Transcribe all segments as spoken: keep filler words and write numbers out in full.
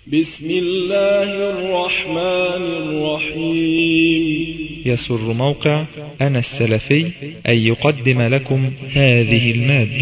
بسم الله الرحمن الرحيم. يسر موقع أنا السلفي أن يقدم لكم هذه المادة.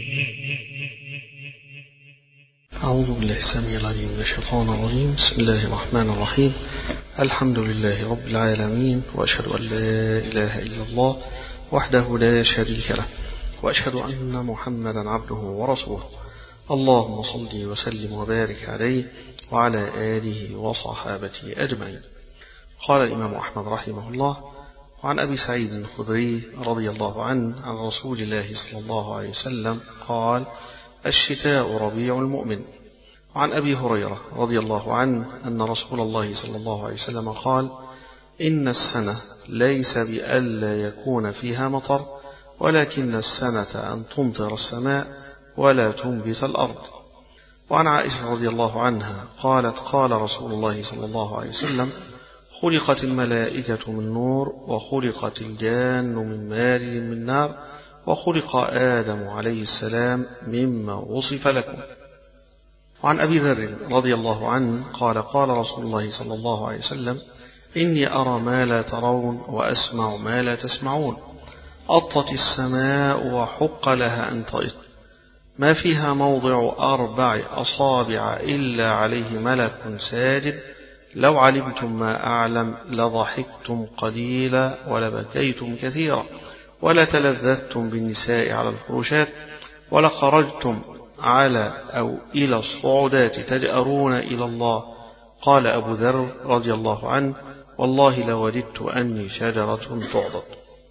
أعوذ بالله السميع العليم من الشيطان الرجيم. بسم الله الرحمن الرحيم. الحمد لله رب العالمين، وأشهد أن لا إله إلا الله وحده لا شريك له، وأشهد أن محمدا عبده ورسوله. اللهم صل وسلم وبارك عليه وعلى آله وصحابته أجمعين. قال الإمام أحمد رحمه الله: وعن أبي سعيد الخدري رضي الله عنه عن رسول الله صلى الله عليه وسلم قال: الشتاء ربيع المؤمن. وعن أبي هريرة رضي الله عنه أن رسول الله صلى الله عليه وسلم قال: إن السنة ليس بألا يكون فيها مطر، ولكن السنة أن تمطر السماء ولا تنبت الأرض. وعن عائشة رضي الله عنها قالت: قال رسول الله صلى الله عليه وسلم: خلقت الملائكة من نور، وخلقت الجان من مارج من نار، وخلق آدم عليه السلام مما وصف لكم. وعن أبي ذر رضي الله عنه قال: قال رسول الله صلى الله عليه وسلم: إني أرى ما لا ترون وأسمع ما لا تسمعون. أطت السماء وحق لها أن تئط، ما فيها موضع أربع أصابع إلا عليه ملك ساجد، لو علمتم ما أعلم لضحكتم قليلا ولبكيتم كثيرا، ولتلذذتم بالنساء على الفروشات، ولخرجتم على أو إلى الصعودات تجأرون إلى الله. قال أبو ذر رضي الله عنه: والله لوددت أني شجرة تعضد.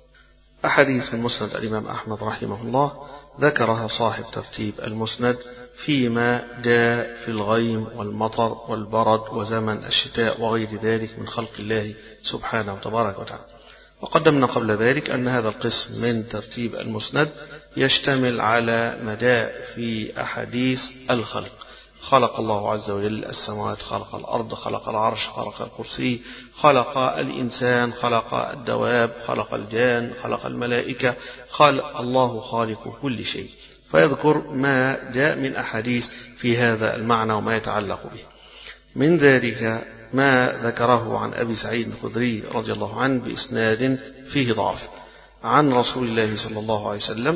أحاديث من مسند الإمام أحمد رحمه الله ذكرها صاحب ترتيب المسند فيما جاء في الغيم والمطر والبرد وزمن الشتاء وغير ذلك من خلق الله سبحانه وتبارك وتعالى. وقدمنا قبل ذلك أن هذا القسم من ترتيب المسند يشتمل على ما جاء في أحاديث الخلق: خلق الله عز وجل السماوات، خلق الأرض، خلق العرش، خلق الكرسي، خلق الإنسان، خلق الدواب، خلق الجان، خلق الملائكة، خلق الله خالق كل شيء، فيذكر ما جاء من أحاديث في هذا المعنى وما يتعلق به. من ذلك ما ذكره عن أبي سعيد الخدري رضي الله عنه بإسناد فيه ضعف عن رسول الله صلى الله عليه وسلم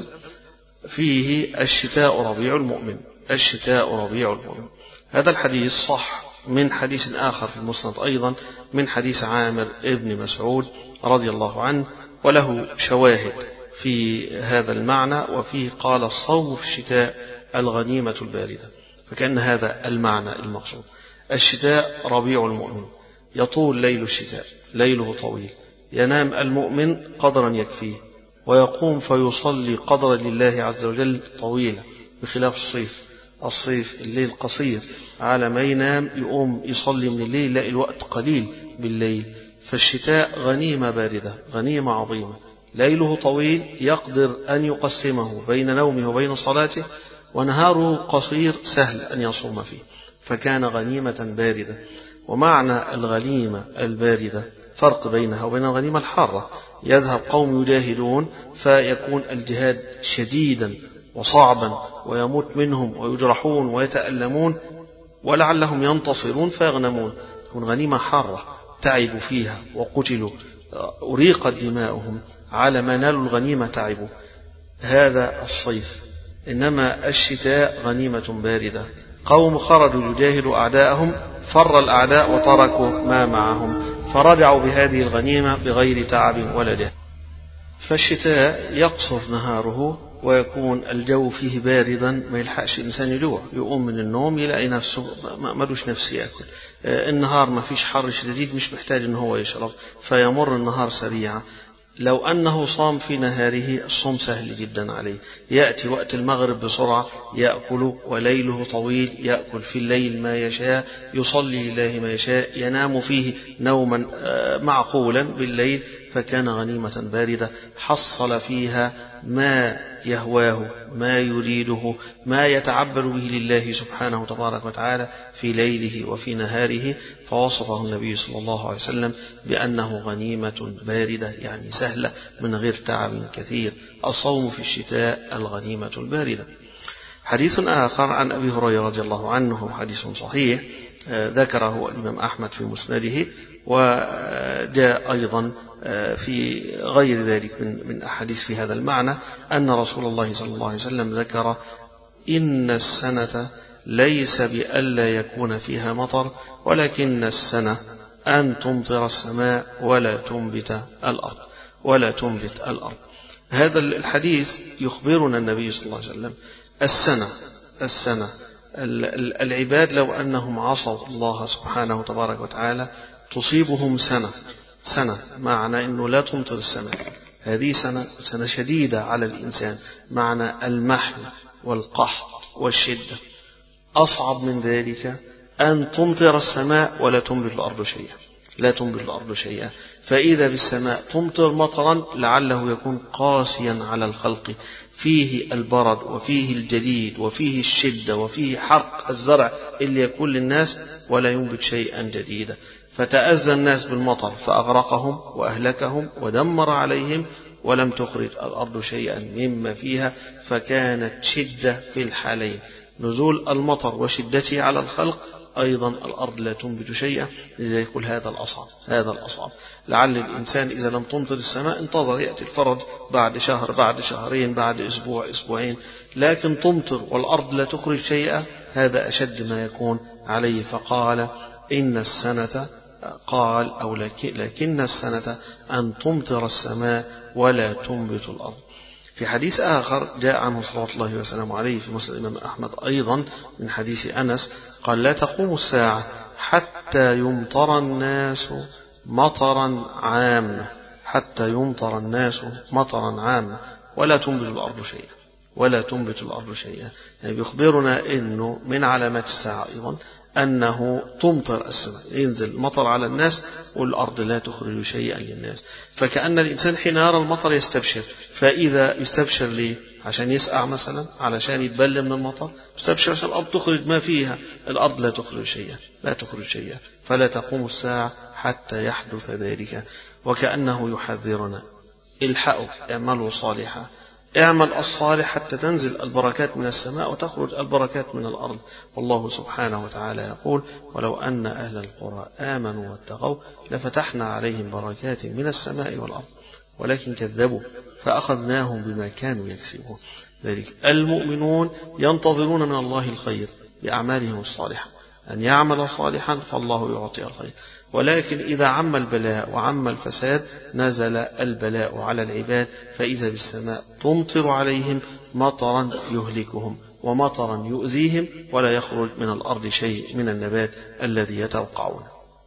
فيه: الشتاء ربيع المؤمن، الشتاء ربيع المؤمن. هذا الحديث صح من حديث آخر في المسند أيضا من حديث عامر ابن مسعود رضي الله عنه، وله شواهد في هذا المعنى، وفيه قال: الصوم في الشتاء الغنيمة الباردة. فكأن هذا المعنى المقصود. الشتاء ربيع المؤمن، يطول ليل الشتاء، ليله طويل، ينام المؤمن قدرا يكفيه، ويقوم فيصلي قدرا لله عز وجل طويلا، بخلاف الصيف. الصيف الليل قصير، على ما ينام يقوم يصلي من الليل لا الوقت قليل بالليل. فالشتاء غنيمة باردة، غنيمة عظيمة، ليله طويل يقدر أن يقسمه بين نومه وبين صلاته، ونهاره قصير سهل أن يصوم فيه، فكان غنيمة باردة. ومعنى الغنيمة الباردة فرق بينها وبين الغنيمة الحارة. يذهب قوم يجاهدون فيكون الجهاد شديدا وصعبا، ويموت منهم ويجرحون ويتألمون، ولعلهم ينتصرون فيغنمون. تكون غنيمة حارة تعبوا فيها وقتلوا، أريقت دماؤهم، على ما نالوا الغنيمة تعبوا. هذا الصيف. إنما الشتاء غنيمة باردة، قوم خرجوا يجاهدوا أعداءهم، فر الأعداء وتركوا ما معهم، فرجعوا بهذه الغنيمة بغير تعب ولا جهد. فالشتاء يقصر نهاره ويكون الجو فيه باردا، ما يلحقش الإنسان يجوع، يقوم من النوم يلاقي نفسه ملوش نفس يأكل. النهار ما فيش حر شديد، مش محتاج إن هو يشرب، فيمر النهار سريعا. لو أنه صام في نهاره الصوم سهل جدا عليه، يأتي وقت المغرب بسرعة يأكل، وليله طويل، يأكل في الليل ما يشاء، يصلي لله ما يشاء، ينام فيه نوما معقولا بالليل. فكان غنيمة باردة حصل فيها ما يهواه، ما يريده، ما يتعبد به لله سبحانه تبارك وتعالى في ليله وفي نهاره. فوصفه النبي صلى الله عليه وسلم بأنه غنيمة باردة، يعني سهلة من غير تعب كثير. الصوم في الشتاء الغنيمة الباردة. حديث آخر عن أبي هريرة رضي الله عنه، حديث صحيح، ذكره الإمام أحمد في مسنده، وجاء أيضا في غير ذلك من من أحاديث في هذا المعنى أن رسول الله صلى الله عليه وسلم ذكر إن السنة ليس بألا يكون فيها مطر، ولكن السنة أن تمطر السماء ولا تنبت الأرض ولا تنبت الأرض. هذا الحديث يخبرنا النبي صلى الله عليه وسلم السنة السنة العباد لو أنهم عصوا الله سبحانه وتبارك وتعالى تصيبهم سنة سنة معنى أنه لا تمطر السماء. هذه سنة سنة شديدة على الإنسان، معنى المحن والقحط والشدة. أصعب من ذلك أن تمطر السماء ولا تنبت الأرض شيئا لا تنبت الأرض شيئا فإذا بالسماء تمطر مطرا لعله يكون قاسيا على الخلق، فيه البرد وفيه الجليد وفيه الشدة وفيه حرق الزرع اللي يكون للناس ولا ينبت شيئا جديدا. فتأذى الناس بالمطر فأغرقهم وأهلكهم ودمر عليهم، ولم تخرج الأرض شيئا مما فيها. فكانت شدة في الحالين، نزول المطر وشدته على الخلق، أيضا الأرض لا تنبت شيئا. لذا يقول هذا الأصعب هذا الأصعب لعل الإنسان إذا لم تمطر السماء انتظر يأتي الفرج بعد شهر بعد شهرين بعد أسبوع أسبوعين، لكن تمطر والأرض لا تخرج شيئا، هذا أشد ما يكون عليه. فقال إن السنة قال أو لكن السنة أن تمطر السماء ولا تنبت الأرض. في حديث آخر جاء عنه صلى الله عليه وسلم عليه في مسند الإمام أحمد أيضا من حديث أنس قال لا تقوم الساعة حتى يمطر الناس مطرا عاما حتى يمطر الناس مطرا عاما ولا تنبت الأرض شيئا ولا تنبت الأرض شيئا. يعني بيخبرنا إنه من علامات الساعة أيضا أنه تمطر السماء، ينزل مطر على الناس والأرض لا تخرج شيئا للناس. فكأن الإنسان حين يرى المطر يستبشر، فإذا يستبشر ليه؟ عشان يسقع مثلا، علشان يتبل من المطر، يستبشر عشان الأرض تخرج ما فيها. الأرض لا تخرج شيئا لا تخرج شيئا فلا تقوم الساعة حتى يحدث ذلك. وكأنه يحذرنا الحقوا اعملوا صالحا، اعمل الصالح حتى تنزل البركات من السماء وتخرج البركات من الأرض. والله سبحانه وتعالى يقول ولو أن أهل القرى آمنوا واتقوا لفتحنا عليهم بركات من السماء والأرض ولكن كذبوا فأخذناهم بما كانوا يكسبون. ذلك المؤمنون ينتظرون من الله الخير بأعمالهم الصالحة، أن يعمل صالحا فالله يعطي الخير. ولكن إذا عم البلاء وعم الفساد نزل البلاء على العباد، فإذا بالسماء تمطر عليهم مطرا يهلكهم ومطرا يؤذيهم ولا يخرج من الأرض شيء من النبات الذي يتوقعون.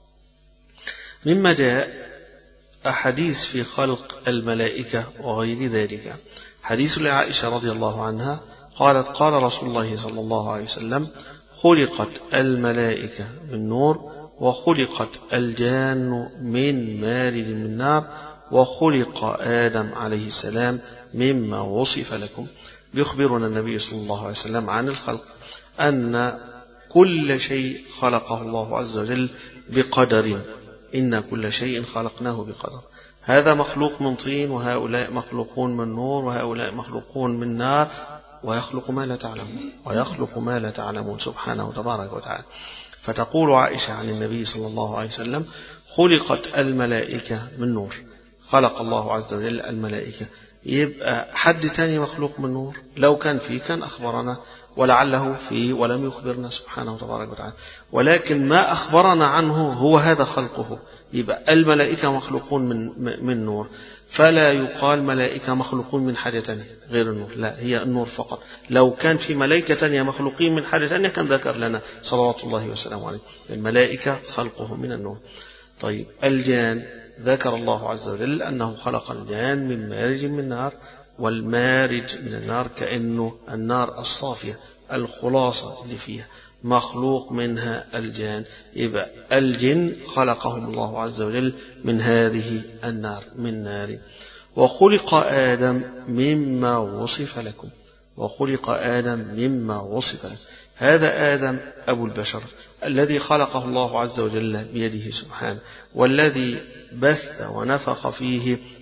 مما جاء أحاديث في خلق الملائكة وغير ذلك. حديث لعائشة رضي الله عنها قالت قال رسول الله صلى الله عليه وسلم خلقت الملائكة من نور وخلقت الجان من مارج من نار وخلق آدم عليه السلام مما وصف لكم. بيخبرنا النبي صلى الله عليه وسلم عن الخلق أن كل شيء خلقه الله عز وجل بقدر، إن كل شيء خلقناه بقدر. هذا مخلوق من طين وهؤلاء مخلوقون من نور وهؤلاء مخلوقون من نار، ويخلق ما لا تعلمون ويخلق ما لا تعلمون سبحانه تبارك وتعالى. فتقول عائشة عن النبي صلى الله عليه وسلم خلقت الملائكة من نور، خلق الله عز وجل الملائكة. يبقى حد تاني مخلوق من نور لو كان فيه كان أخبرنا، ولعله فيه ولم يخبرنا سبحانه تبارك وتعالى، ولكن ما أخبرنا عنه هو هذا خلقه. يبقى الملائكة مخلوقون من من نور، فلا يقال ملائكة مخلوقون من حاجة تانية غير النور، لا هي النور فقط. لو كان في ملائكة تانية مخلوقين من حاجة تانية كان ذكر لنا صلوات الله وسلامه عليه. الملائكة خلقه من النور. طيب الجان ذكر الله عز وجل أنه خلق الجان من مارج من نار، والمارج من النار كأنه النار الصافية الخلاصة اللي فيها مخلوق منها الجان. يبقى الجن خلقهم الله عز وجل من هذه النار من نار. وخلق آدم مما وصف لكم وخلق آدم مما وصف لكم. هذا آدم أبو البشر الذي خلقه الله عز وجل بيده سبحانه، والذي بث ونفخ فيه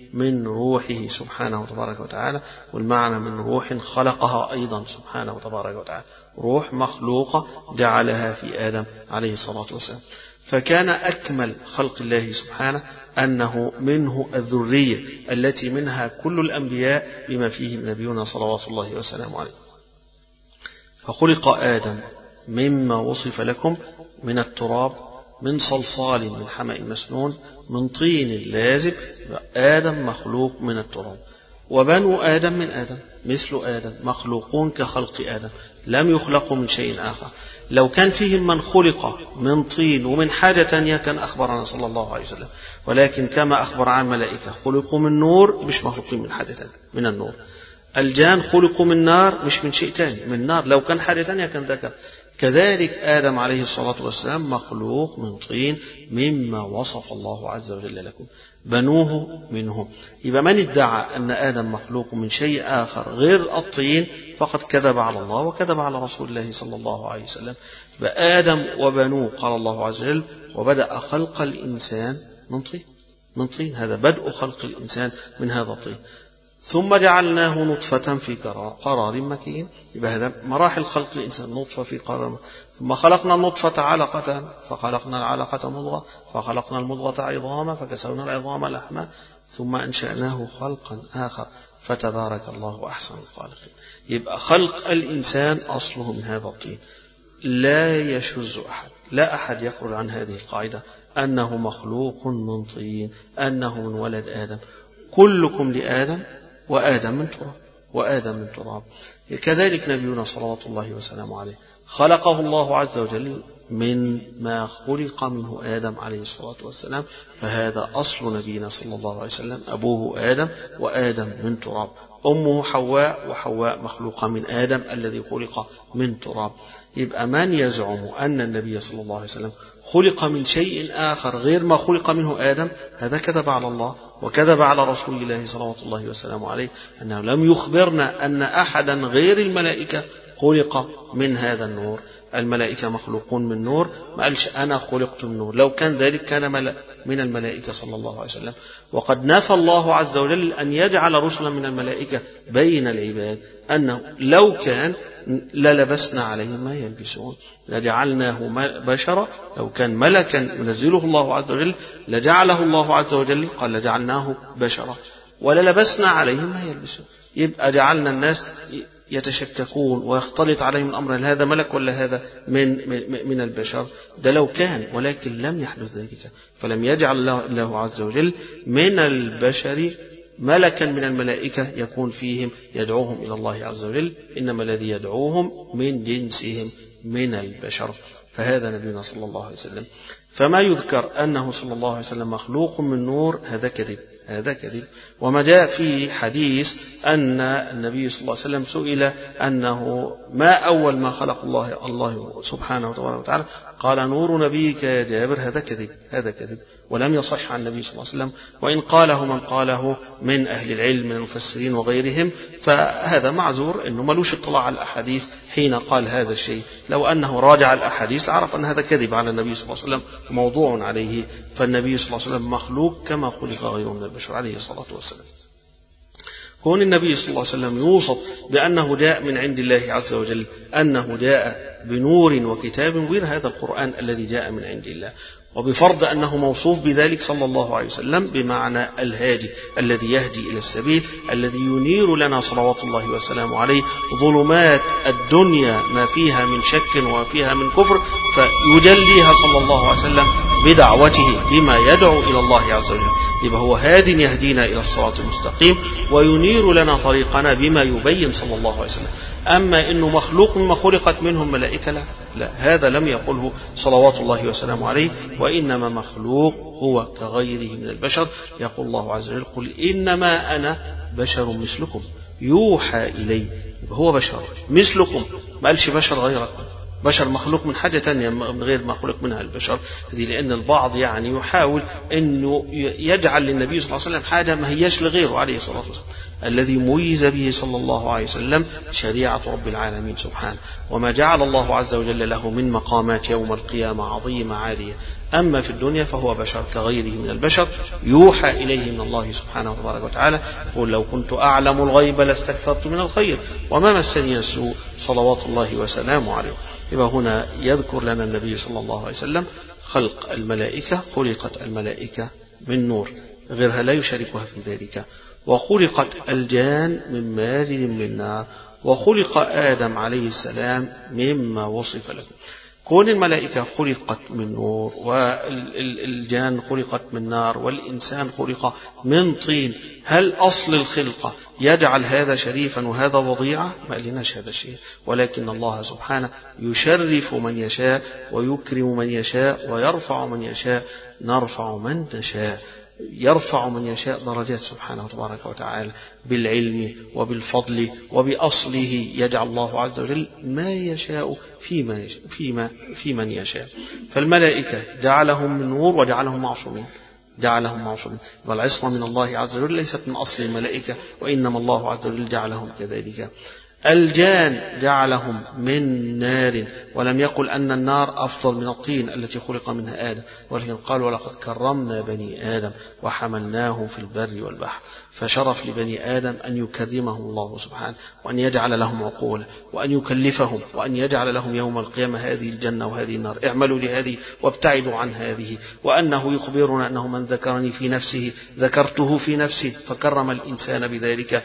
من روحه سبحانه وتبارك وتعالى، والمعنى من روح خلقها أيضا سبحانه وتبارك وتعالى، روح مخلوقة جعلها في آدم عليه الصلاة والسلام. فكان أكمل خلق الله سبحانه أنه منه الذرية التي منها كل الأنبياء بما فيه نبينا صلوات الله وسلامه عليه. فخلق آدم مما وصف لكم من التراب، من صلصال من حمأ مسنون، من طين لازب. آدم مخلوق من التراب، وبنو آدم من آدم مثل آدم مخلوقون كخلق آدم، لم يخلقوا من شيء آخر. لو كان فيهم من خلق من طين ومن حاجة تانية كان أخبرنا صلى الله عليه وسلم، ولكن كما أخبر عن ملائكة خلقوا من نور مش مخلوقين من حاجة تانية من النور. الجان خلقوا من نار مش من شيء تاني من نار، لو كان حاجة تانية كان ذكر. كذلك آدم عليه الصلاة والسلام مخلوق من طين مما وصف الله عز وجل لكم، بنوه منه. يبقى من ادعى أن آدم مخلوق من شيء آخر غير الطين فقد كذب على الله وكذب على رسول الله صلى الله عليه وسلم. فآدم وبنوه قال الله عز وجل وبدأ خلق الإنسان من طين من طين هذا بدء خلق الإنسان من هذا الطين، ثم جعلناه نطفة في قرار مكين. يبقى هذا مراحل خلق الإنسان، نطفة في قرار، ثم خلقنا النطفة علقة، فخلقنا العلقة مضغة، فخلقنا المضغة عظاما، فكسونا العظام لحما، ثم أنشأناه خلقا آخر، فتبارك الله أحسن الخالقين. يبقى خلق الإنسان أصله من هذا الطين، لا يشذ أحد، لا أحد يخرج عن هذه القاعدة أنه مخلوق من طين، أنه من ولد آدم. كلكم لآدم وآدم من تراب وآدم من تراب. كذلك نبينا صلوات الله وسلامه عليه خلقه الله عز وجل من ما خلق منه آدم عليه الصلاة والسلام، فهذا أصل نبينا صلى الله عليه وسلم، أبوه آدم وآدم من تراب، أمه حواء وحواء مخلوقة من آدم الذي خلق من تراب. يبقى من يزعم أن النبي صلى الله عليه وسلم خلق من شيء آخر غير ما خلق منه آدم هذا كذب على الله وكذب على رسول الله صلى الله وسلامه عليه، أنه لم يخبرنا أن أحدا غير الملائكة خلق من هذا النور. الملائكة مخلوقون من نور، ما قالش أنا خلقت من نور، لو كان ذلك كان من الملائكة صلى الله عليه وسلم. وقد نفى الله عز وجل أن يجعل رسلا من الملائكة بين العباد، أنه لو كان للبسنا عليهم ما يلبسون، لجعلناه بشرا، لو كان ملكا ينزله الله عز وجل لجعله الله عز وجل، قال لجعلناه بشرا وللبسنا عليهم ما يلبسون. يبقى جعلنا الناس يتشككون ويختلط عليهم الأمر، هل هذا ملك ولا هذا من من البشر؟ ده لو كان، ولكن لم يحدث ذلك، فلم يجعل الله عز وجل من البشر ملكا من الملائكة يكون فيهم يدعوهم إلى الله عز وجل، إنما الذي يدعوهم من جنسهم من البشر. فهذا نبينا صلى الله عليه وسلم. فما يذكر أنه صلى الله عليه وسلم مخلوق من نور هذا كذب، هذا كذب. وما جاء في حديث أن النبي صلى الله عليه وسلم سئل أنه ما أول ما خلق الله الله سبحانه وتعالى، قال نور نبيك يا جابر، هذا كذب، هذا كذب، ولم يصح عن النبي صلى الله عليه وسلم، وإن قاله من قاله من أهل العلم من المفسرين وغيرهم فهذا معذور، إنه ملوش اطلاع على الأحاديث حين قال هذا الشيء. لو أنه راجع الأحاديث لعرف أن هذا كذب على النبي صلى الله عليه وسلم موضوع عليه، فالنبي صلى الله عليه وسلم مخلوق كما خلق غيره من البشر عليه الصلاة والسلام. كون النبي صلى الله عليه وسلم يوصف بأنه جاء من عند الله عز وجل، أنه جاء بنور وكتاب مبين، هذا القرآن الذي جاء من عند الله، وبفرض أنه موصوف بذلك صلى الله عليه وسلم بمعنى الهادي الذي يهدي إلى السبيل، الذي ينير لنا صلوات الله وسلامه عليه ظلمات الدنيا ما فيها من شك وما فيها من كفر، فيجليها صلى الله عليه وسلم بدعوته بما يدعو إلى الله عز وجل. يبقى هو هاد يهدينا إلى الصراط المستقيم وينير لنا طريقنا بما يبين صلى الله عليه وسلم. أما إنه مخلوق مما خلقت منهم ملائكة، لا لا، هذا لم يقله صلوات الله وسلامه عليه، وإنما مخلوق هو كغيره من البشر. يقول الله عز وجل قل إنما أنا بشر مثلكم يوحى إلي، هو بشر مثلكم، ما قالش بشر غيركم، بشر مخلوق من حاجة تانية من غير ما خلق منها البشر. هذه لأن البعض يعني يحاول أنه يجعل للنبي صلى الله عليه وسلم حاجة ما هيش لغيره عليه الصلاة والسلام. الذي ميز به صلى الله عليه وسلم شريعة رب العالمين سبحانه، وما جعل الله عز وجل له من مقامات يوم القيامة عظيمة عالية، أما في الدنيا فهو بشر كغيره من البشر، يوحى إليه من الله سبحانه وتبارك وتعالى. قل لو كنت أعلم الغيب لاستكثرت من الخير وما مسني السوء صلوات الله وسلامه عليه. يبقى هنا يذكر لنا النبي صلى الله عليه وسلم خلق الملائكة. خلقت الملائكة من نور، غيرها لا يشاركها في ذلك. وخلقت الجان من مارج من نار. وخلق آدم عليه السلام مما وصف لكم. كون الملائكة خلقت من نور، والجان خلقت من نار، والإنسان خلق من طين، هل أصل الخلقة يجعل هذا شريفا وهذا وضيعا؟ ما لناش هذا الشيء، ولكن الله سبحانه يشرف من يشاء ويكرم من يشاء ويرفع من يشاء. نرفع من نشاء، يرفع من يشاء درجات سبحانه تبارك وتعالى بالعلم وبالفضل وبأصله. يجعل الله عز وجل ما يشاء فيما يشاء فيما في من يشاء. فالملائكة جعلهم من نور وجعلهم معصومين، جعلهم معصومين. والعصمة من الله عز وجل ليست من أصل الملائكة، وإنما الله عز وجل جعلهم كذلك. الجان جعلهم من نار، ولم يقل أن النار أفضل من الطين التي خلق منها آدم، ولكن قال ولقد كرمنا بني آدم وحملناهم في البر والبحر. فشرف لبني آدم أن يكرمهم الله سبحانه، وأن يجعل لهم عقولا، وأن يكلفهم، وأن يجعل لهم يوم القيامة هذه الجنة وهذه النار، اعملوا لهذه وابتعدوا عن هذه. وأنه يخبرنا أنه من ذكرني في نفسه ذكرته في نفسه، فكرم الإنسان بذلك.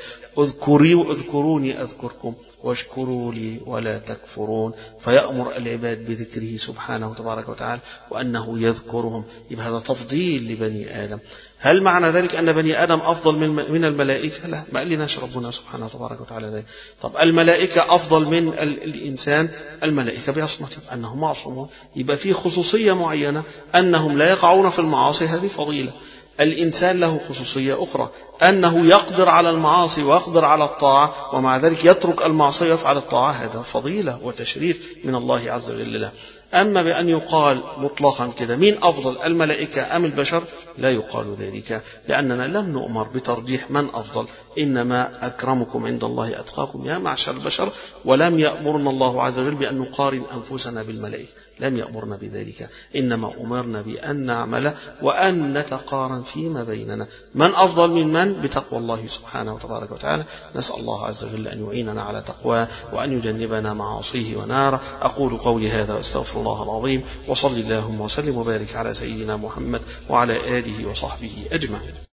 اذكروني أذكركم واشكروا لي ولا تكفرون. فيأمر العباد بذكره سبحانه تبارك وتعالى، وأنه يذكرهم. يبقى هذا تفضيل لبني آدم. هل معنى ذلك أن بني آدم أفضل من الملائكة؟ لا، ما قالناش ربنا سبحانه تبارك وتعالى ذلك. طب الملائكة أفضل من الإنسان؟ الملائكة بعصمتهم أنهم معصومون، يبقى في خصوصية معينة أنهم لا يقعون في المعاصي، هذه فضيلة. الإنسان له خصوصية أخرى، أنه يقدر على المعاصي ويقدر على الطاعة، ومع ذلك يترك المعصية ويفعل الطاعة، هذا فضيلة وتشريف من الله عز وجل له. أما بأن يقال مطلقا كده مين أفضل، الملائكة أم البشر؟ لا يقال ذلك، لأننا لم نؤمر بترجيح من أفضل، إنما أكرمكم عند الله أتقاكم يا معشر البشر. ولم يأمرنا الله عز وجل بأن نقارن أنفسنا بالملائكة، لم يأمرنا بذلك، إنما أمرنا بأن نعمل وأن نتقارن فيما بيننا من أفضل من من بتقوى الله سبحانه وتبارك وتعالى. نسأل الله عز وجل أن يعيننا على تقواه وأن يجنبنا معاصيه وناره. أقول قولي هذا واستغفر الله العظيم، وصلي اللهم وسلم وبارك على سيدنا محمد وعلى آله وصحبه أجمعين.